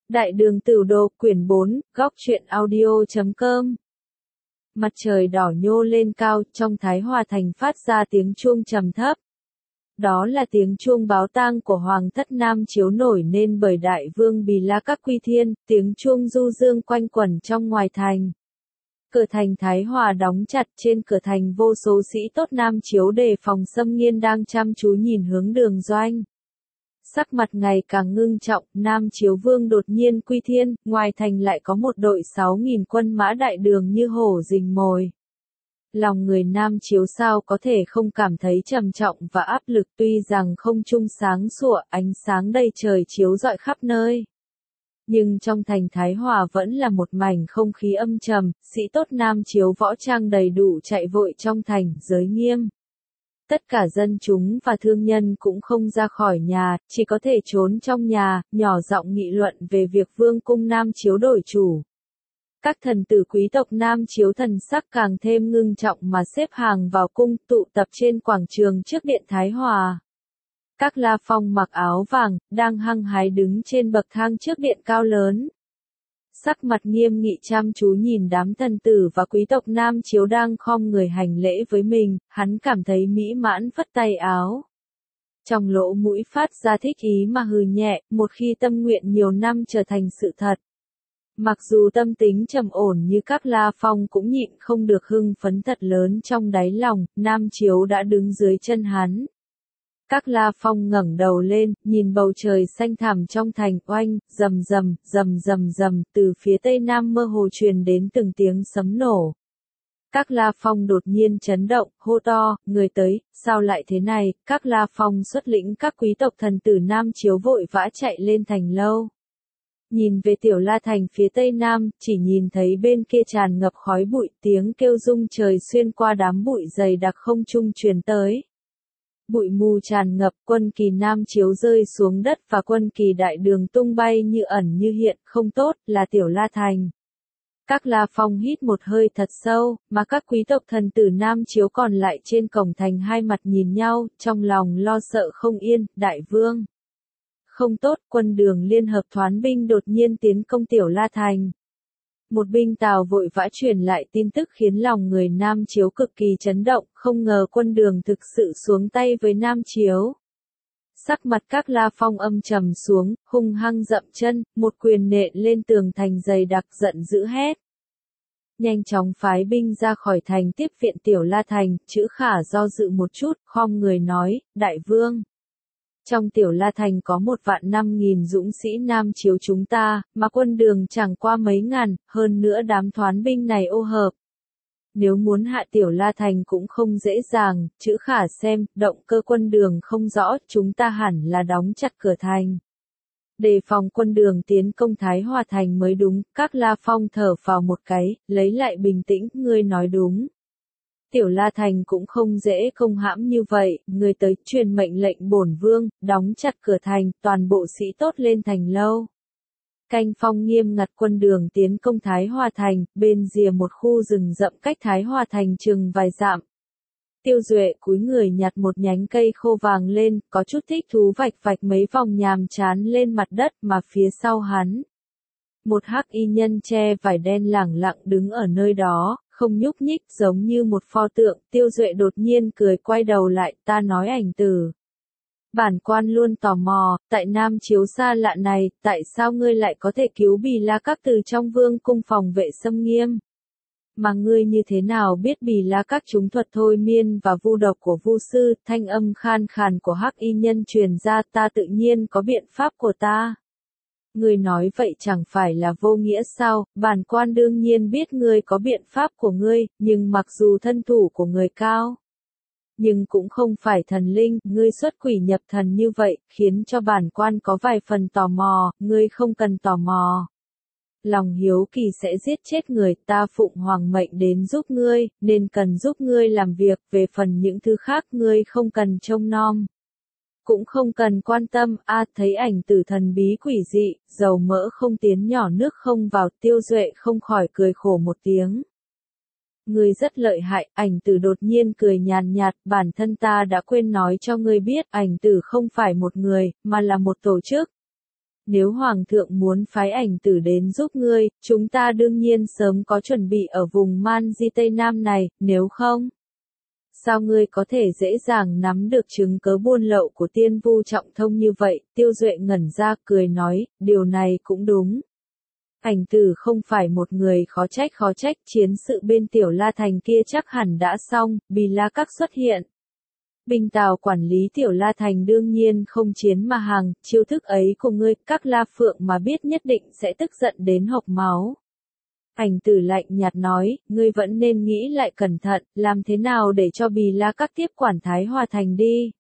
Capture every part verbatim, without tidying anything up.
Đại đường Tửu Đồ, quyển bốn, góc truyện audio chấm com. Mặt trời đỏ nhô lên cao, trong Thái Hòa thành phát ra tiếng chuông trầm thấp. Đó là tiếng chuông báo tang của Hoàng thất Nam Chiếu nổi nên bởi Đại vương Bì La Các Quy Thiên, tiếng chuông du dương quanh quẩn trong ngoài thành. Cửa thành Thái Hòa đóng chặt, trên cửa thành vô số sĩ tốt Nam Chiếu đề phòng xâm nghiên đang chăm chú nhìn hướng Đường Doanh. Sắc mặt ngày càng ngưng trọng, Nam Chiếu Vương đột nhiên quy thiên, ngoài thành lại có một đội sáu nghìn quân mã đại đường như hổ rình mồi. Lòng người Nam Chiếu sao có thể không cảm thấy trầm trọng và áp lực, tuy rằng không trung sáng sủa, ánh sáng đầy trời chiếu rọi khắp nơi. Nhưng trong thành Thái Hòa vẫn là một mảnh không khí âm trầm, sĩ tốt Nam Chiếu võ trang đầy đủ chạy vội trong thành, giới nghiêm. Tất cả dân chúng và thương nhân cũng không ra khỏi nhà, chỉ có thể trốn trong nhà, nhỏ giọng nghị luận về việc vương cung Nam Chiếu đổi chủ. Các thần tử quý tộc Nam Chiếu thần sắc càng thêm ngưng trọng mà xếp hàng vào cung, tụ tập trên quảng trường trước điện Thái Hòa. Các La Phong mặc áo vàng, đang hăng hái đứng trên bậc thang trước điện cao lớn. Sắc mặt nghiêm nghị chăm chú nhìn đám thần tử và quý tộc Nam Chiếu đang khom người hành lễ với mình, hắn cảm thấy mỹ mãn phất tay áo. Trong lỗ mũi phát ra thích ý mà hừ nhẹ, một khi tâm nguyện nhiều năm trở thành sự thật. Mặc dù tâm tính trầm ổn như các La Phong cũng nhịn không được hưng phấn thật lớn trong đáy lòng, Nam Chiếu đã đứng dưới chân hắn. Các La Phong ngẩng đầu lên, nhìn bầu trời xanh thẳm trong thành, oanh, rầm rầm, rầm rầm rầm, từ phía tây nam mơ hồ truyền đến từng tiếng sấm nổ. Các La Phong đột nhiên chấn động, hô to, người tới, sao lại thế này? Các La Phong xuất lĩnh các quý tộc thần tử Nam Chiếu vội vã chạy lên thành lâu. Nhìn về Tiểu La Thành phía tây nam, chỉ nhìn thấy bên kia tràn ngập khói bụi, tiếng kêu rung trời xuyên qua đám bụi dày đặc không trung truyền tới. Bụi mù tràn ngập, quân kỳ Nam Chiếu rơi xuống đất và quân kỳ đại đường tung bay như ẩn như hiện, không tốt, là Tiểu La Thành. Các La Phong hít một hơi thật sâu, mà các quý tộc thần tử Nam Chiếu còn lại trên cổng thành hai mặt nhìn nhau, trong lòng lo sợ không yên, đại vương. Không tốt, quân đường liên hợp thoán binh đột nhiên tiến công Tiểu La Thành. Một binh tào vội vã truyền lại tin tức khiến lòng người Nam Chiếu cực kỳ chấn động, không ngờ quân đường thực sự xuống tay với Nam Chiếu. Sắc mặt các La Phong âm trầm xuống, hung hăng dậm chân, một quyền nện lên tường thành dày đặc giận dữ hét. Nhanh chóng phái binh ra khỏi thành tiếp viện Tiểu La Thành, Chữ Khả do dự một chút, khom người nói, đại vương. Trong Tiểu La Thành có một vạn năm nghìn dũng sĩ Nam Chiếu chúng ta, mà quân đường chẳng qua mấy ngàn, hơn nữa đám thoán binh này ô hợp. Nếu muốn hạ Tiểu La Thành cũng không dễ dàng, Chữ Khả xem, động cơ quân đường không rõ, chúng ta hẳn là đóng chặt cửa thành. Đề phòng quân đường tiến công Thái Hòa Thành mới đúng, các La Phong thở phào một cái, lấy lại bình tĩnh, ngươi nói đúng. Tiểu La Thành cũng không dễ công hãm như vậy, người tới truyền mệnh lệnh bổn vương, đóng chặt cửa thành, toàn bộ sĩ tốt lên thành lâu. Canh phong nghiêm ngặt quân đường tiến công Thái Hòa Thành, bên rìa một khu rừng rậm cách Thái Hòa Thành chừng vài dặm. Tiêu Duệ cúi người nhặt một nhánh cây khô vàng lên, có chút thích thú vạch vạch mấy vòng nhàm chán lên mặt đất mà phía sau hắn. Một hắc y nhân che vải đen lẳng lặng đứng ở nơi đó. Không nhúc nhích giống như một pho tượng, Tiêu Duệ đột nhiên cười quay đầu lại, ta nói Ảnh Tử. Bản quan luôn tò mò, tại Nam Chiếu xa lạ này, tại sao ngươi lại có thể cứu Bì La Các từ trong vương cung phòng vệ xâm nghiêm? Mà ngươi như thế nào biết Bì La Các chúng thuật thôi miên và vu độc của vu sư, thanh âm khan khàn của hắc y nhân truyền ra, ta tự nhiên có biện pháp của ta. Ngươi nói vậy chẳng phải là vô nghĩa sao, bản quan đương nhiên biết ngươi có biện pháp của ngươi, nhưng mặc dù thân thủ của ngươi cao, nhưng cũng không phải thần linh, ngươi xuất quỷ nhập thần như vậy, khiến cho bản quan có vài phần tò mò, ngươi không cần tò mò. Lòng hiếu kỳ sẽ giết chết người, ta phụng hoàng mệnh đến giúp ngươi, nên cần giúp ngươi làm việc, về phần những thứ khác ngươi không cần trông nom. Cũng không cần quan tâm, a à, thấy Ảnh Tử thần bí quỷ dị, dầu mỡ không tiến nhỏ nước không vào, Tiêu Duệ không khỏi cười khổ một tiếng. Ngươi rất lợi hại, Ảnh Tử đột nhiên cười nhàn nhạt, bản thân ta đã quên nói cho ngươi biết, Ảnh Tử không phải một người, mà là một tổ chức. nếu Hoàng thượng muốn phái ảnh tử đến giúp ngươi, chúng ta đương nhiên sớm có chuẩn bị ở vùng Man Di Tây Nam này, nếu không. Sao ngươi có thể dễ dàng nắm được chứng cớ buôn lậu của Tiên Vu Trọng Thông như vậy? Tiêu Duệ ngẩn ra cười nói, điều này cũng đúng. Ảnh tử không phải một người khó trách khó trách, chiến sự bên Tiểu La Thành kia chắc hẳn đã xong, Bì La Các xuất hiện. Binh Tào quản lý Tiểu La Thành đương nhiên không chiến mà hàng, chiêu thức ấy của ngươi, các La Phượng mà biết nhất định sẽ tức giận đến hộc máu. Ảnh tử lạnh nhạt nói, ngươi vẫn nên nghĩ lại cẩn thận, làm thế nào để cho Bì La Các tiếp quản Thái Hòa Thành đi.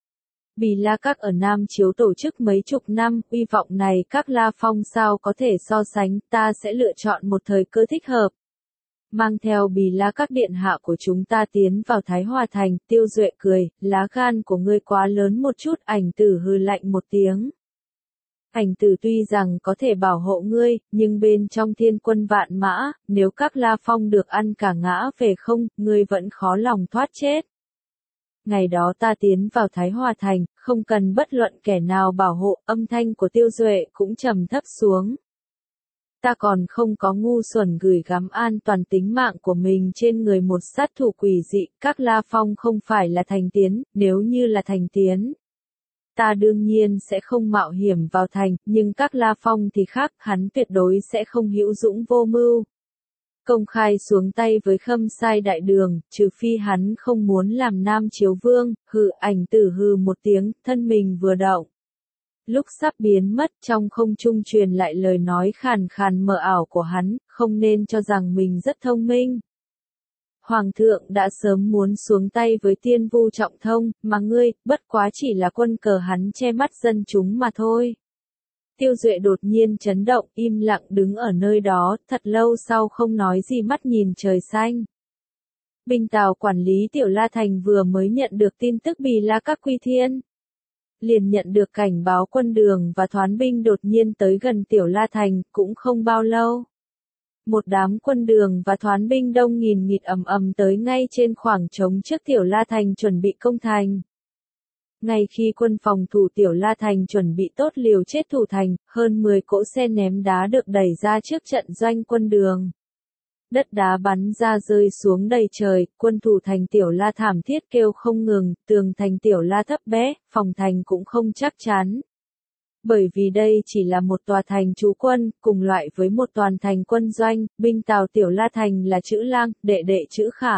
Bì La Các ở Nam Chiếu tổ chức mấy chục năm, uy vọng này các La Phong sao có thể so sánh, ta sẽ lựa chọn một thời cơ thích hợp. Mang theo Bì La Các điện hạ của chúng ta tiến vào Thái Hòa Thành, Tiêu Duệ cười, lá gan của ngươi quá lớn một chút, ảnh tử hừ lạnh một tiếng. Ảnh tử tuy rằng có thể bảo hộ ngươi, nhưng bên trong thiên quân vạn mã, nếu các La Phong được ăn cả ngã về không, ngươi vẫn khó lòng thoát chết. Ngày đó ta tiến vào Thái Hòa Thành, không cần bất luận kẻ nào bảo hộ, âm thanh của Tiêu Duệ cũng trầm thấp xuống. Ta còn không có ngu xuẩn gửi gắm an toàn tính mạng của mình trên người một sát thủ quỷ dị, các La Phong không phải là thành tiến, nếu như là thành tiến. Ta đương nhiên sẽ không mạo hiểm vào thành, nhưng các La Phong thì khác, hắn tuyệt đối sẽ không hữu dũng vô mưu. Công khai xuống tay với Khâm Sai Đại Đường, trừ phi hắn không muốn làm Nam Chiếu Vương, hừ ảnh tử hừ một tiếng, thân mình vừa động. Lúc sắp biến mất trong không trung truyền lại lời nói khàn khàn mờ ảo của hắn, không nên cho rằng mình rất thông minh. Hoàng thượng đã sớm muốn xuống tay với Tiên Vu Trọng Thông, mà ngươi, bất quá chỉ là quân cờ hắn che mắt dân chúng mà thôi. Tiêu Duệ đột nhiên chấn động, im lặng đứng ở nơi đó, thật lâu sau không nói gì mắt nhìn trời xanh. Binh Tào quản lý Tiểu La Thành vừa mới nhận được tin tức Bì La Các quy thiên. Liền nhận được cảnh báo quân đường và thoán binh đột nhiên tới gần Tiểu La Thành, cũng không bao lâu. Một đám quân đường và thoán binh đông nghìn nghịt ầm ầm tới ngay trên khoảng trống trước Tiểu La Thành chuẩn bị công thành. Ngay khi quân phòng thủ Tiểu La Thành chuẩn bị tốt liều chết thủ thành, hơn mười cỗ xe ném đá được đẩy ra trước trận doanh quân đường. Đất đá bắn ra rơi xuống đầy trời, quân thủ thành Tiểu La thảm thiết kêu không ngừng, tường thành Tiểu La thấp bé, phòng thành cũng không chắc chắn. Bởi vì đây chỉ là một tòa thành trú quân, cùng loại với một toàn thành quân doanh, binh Tào Tiểu La Thành là chữ Lang, đệ đệ chữ Khả.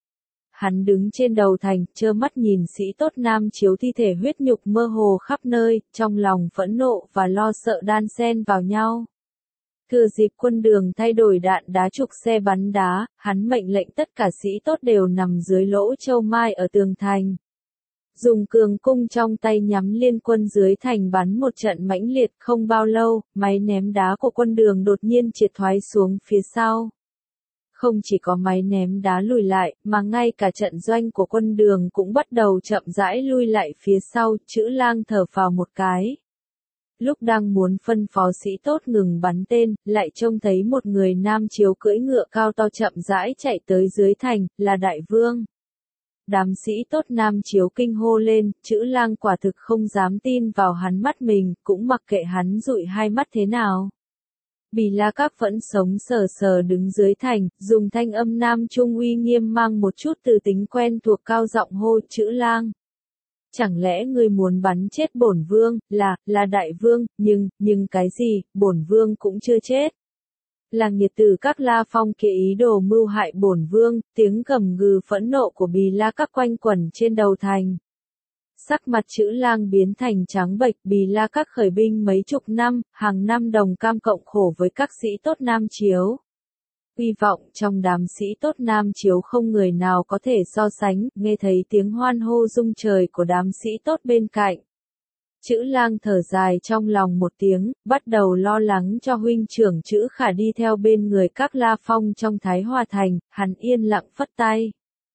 Hắn đứng trên đầu thành, trơ mắt nhìn sĩ tốt Nam Chiếu thi thể huyết nhục mơ hồ khắp nơi, trong lòng phẫn nộ và lo sợ đan xen vào nhau. Thừa dịp quân đường thay đổi đạn đá trục xe bắn đá, hắn mệnh lệnh tất cả sĩ tốt đều nằm dưới lỗ châu mai ở tường thành. Dùng cường cung trong tay nhắm liên quân dưới thành bắn một trận mãnh liệt, không bao lâu, máy ném đá của quân đường đột nhiên triệt thoái xuống phía sau. Không chỉ có máy ném đá lùi lại, mà ngay cả trận doanh của quân đường cũng bắt đầu chậm rãi lui lại phía sau, chữ Lang thở phào một cái. Lúc đang muốn phân phó sĩ tốt ngừng bắn tên, lại trông thấy một người Nam Chiếu cưỡi ngựa cao to chậm rãi chạy tới dưới thành, là Đại Vương. Đám sĩ tốt Nam Chiếu kinh hô lên, chữ Lang quả thực không dám tin vào hắn mắt mình, cũng mặc kệ hắn dụi hai mắt thế nào. Bì La Các vẫn sống sờ sờ đứng dưới thành, dùng thanh âm Nam Trung uy nghiêm mang một chút từ tính quen thuộc cao giọng hô chữ Lang. Chẳng lẽ ngươi muốn bắn chết bổn vương, là, là Đại Vương, nhưng, nhưng cái gì, bổn vương cũng chưa chết. Là nghiệt tử các La Phong kia ý đồ mưu hại bổn vương, tiếng gầm gừ phẫn nộ của Bì La Các quanh quẩn trên đầu thành. Sắc mặt chữ Lang biến thành trắng bệch, Bì La Các khởi binh mấy chục năm, hàng năm đồng cam cộng khổ với các sĩ tốt Nam Chiếu. Uy vọng trong đám sĩ tốt Nam Chiếu không người nào có thể so sánh, nghe thấy tiếng hoan hô rung trời của đám sĩ tốt bên cạnh. Chữ Lang thở dài trong lòng một tiếng, bắt đầu lo lắng cho huynh trưởng chữ Khả đi theo bên người các La Phong trong Thái Hòa Thành, hắn yên lặng phất tay.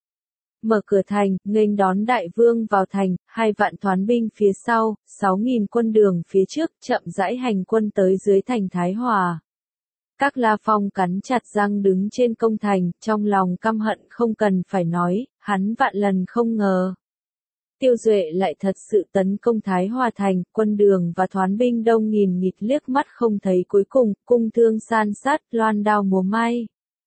Mở cửa thành, nghênh đón Đại Vương vào thành, hai vạn thoán binh phía sau, sáu nghìn quân đường phía trước, chậm rãi hành quân tới dưới thành Thái Hòa. Các La Phong cắn chặt răng đứng trên công thành, trong lòng căm hận không cần phải nói, hắn vạn lần không ngờ. Tiêu Duệ lại thật sự tấn công Thái Hòa Thành, quân Đường và Thoán binh đông nghìn nghịt liếc mắt không thấy cuối cùng, cung thương san sát, loan đao múa may.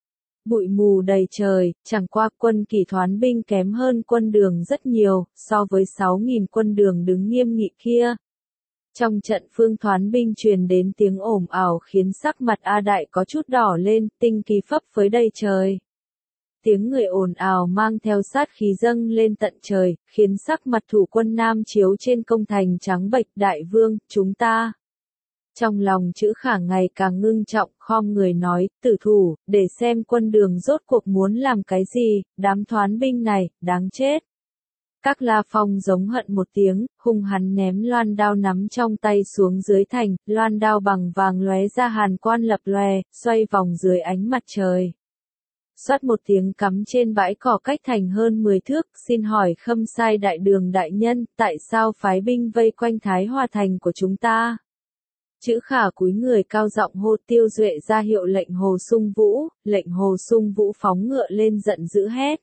Bụi mù đầy trời, chẳng qua quân Kỳ Thoán binh kém hơn quân Đường rất nhiều, so với sáu nghìn quân Đường đứng nghiêm nghị kia. Trong trận Phương Thoán binh truyền đến tiếng ồn ào khiến sắc mặt A Đại có chút đỏ lên, tinh kỳ phấp phới đầy trời. Tiếng người ồn ào mang theo sát khí dâng lên tận trời, khiến sắc mặt thủ quân Nam Chiếu trên công thành trắng bệch. Đại vương, chúng ta. Trong lòng Chữ Khả ngày càng ngưng trọng, khom người nói, tử thủ, để xem quân Đường rốt cuộc muốn làm cái gì, đám Thoán binh này, đáng chết. Các La Phong giống hận một tiếng, hung hắn ném loan đao nắm trong tay xuống dưới thành, loan đao bằng vàng lóe ra hàn quang lập lòe, xoay vòng dưới ánh mặt trời. Xoát một tiếng cắm trên bãi cỏ cách thành hơn mười thước, xin hỏi Khâm Sai đại đường đại nhân, tại sao phái binh vây quanh Thái Hòa thành của chúng ta? Chữ Khả cúi người cao giọng hô. Tiêu Duệ ra hiệu lệnh Hồ Sung Vũ, lệnh Hồ Sung Vũ phóng ngựa lên giận dữ hét.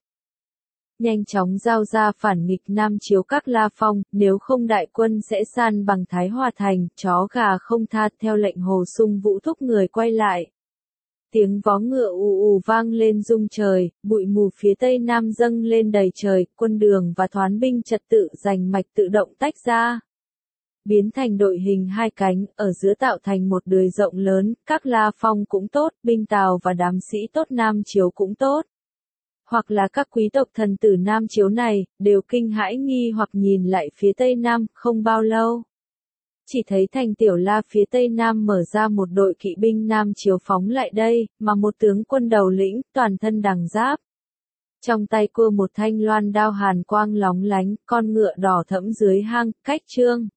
Nhanh chóng giao ra phản nghịch Nam Chiếu các La Phong, nếu không đại quân sẽ san bằng Thái Hòa thành, chó gà không tha. Theo lệnh Hồ Sung Vũ thúc người quay lại. Tiếng vó ngựa ù ù vang lên rung trời, bụi mù phía tây nam dâng lên đầy trời, quân Đường và Thoán binh trật tự giành mạch tự động tách ra. Biến thành đội hình hai cánh, ở giữa tạo thành một đười rộng lớn, các La Phong cũng tốt, binh Tào và đám sĩ tốt Nam Chiếu cũng tốt. Hoặc là các quý tộc thần tử Nam Chiếu này, đều kinh hãi nghi hoặc nhìn lại phía tây nam, không bao lâu. Chỉ thấy thành Tiểu La phía tây nam mở ra một đội kỵ binh Nam Chiếu phóng lại đây, mà một tướng quân đầu lĩnh, toàn thân đằng giáp. Trong tay cua một thanh loan đao hàn quang lóng lánh, con ngựa đỏ thẫm dưới hang, cách trương.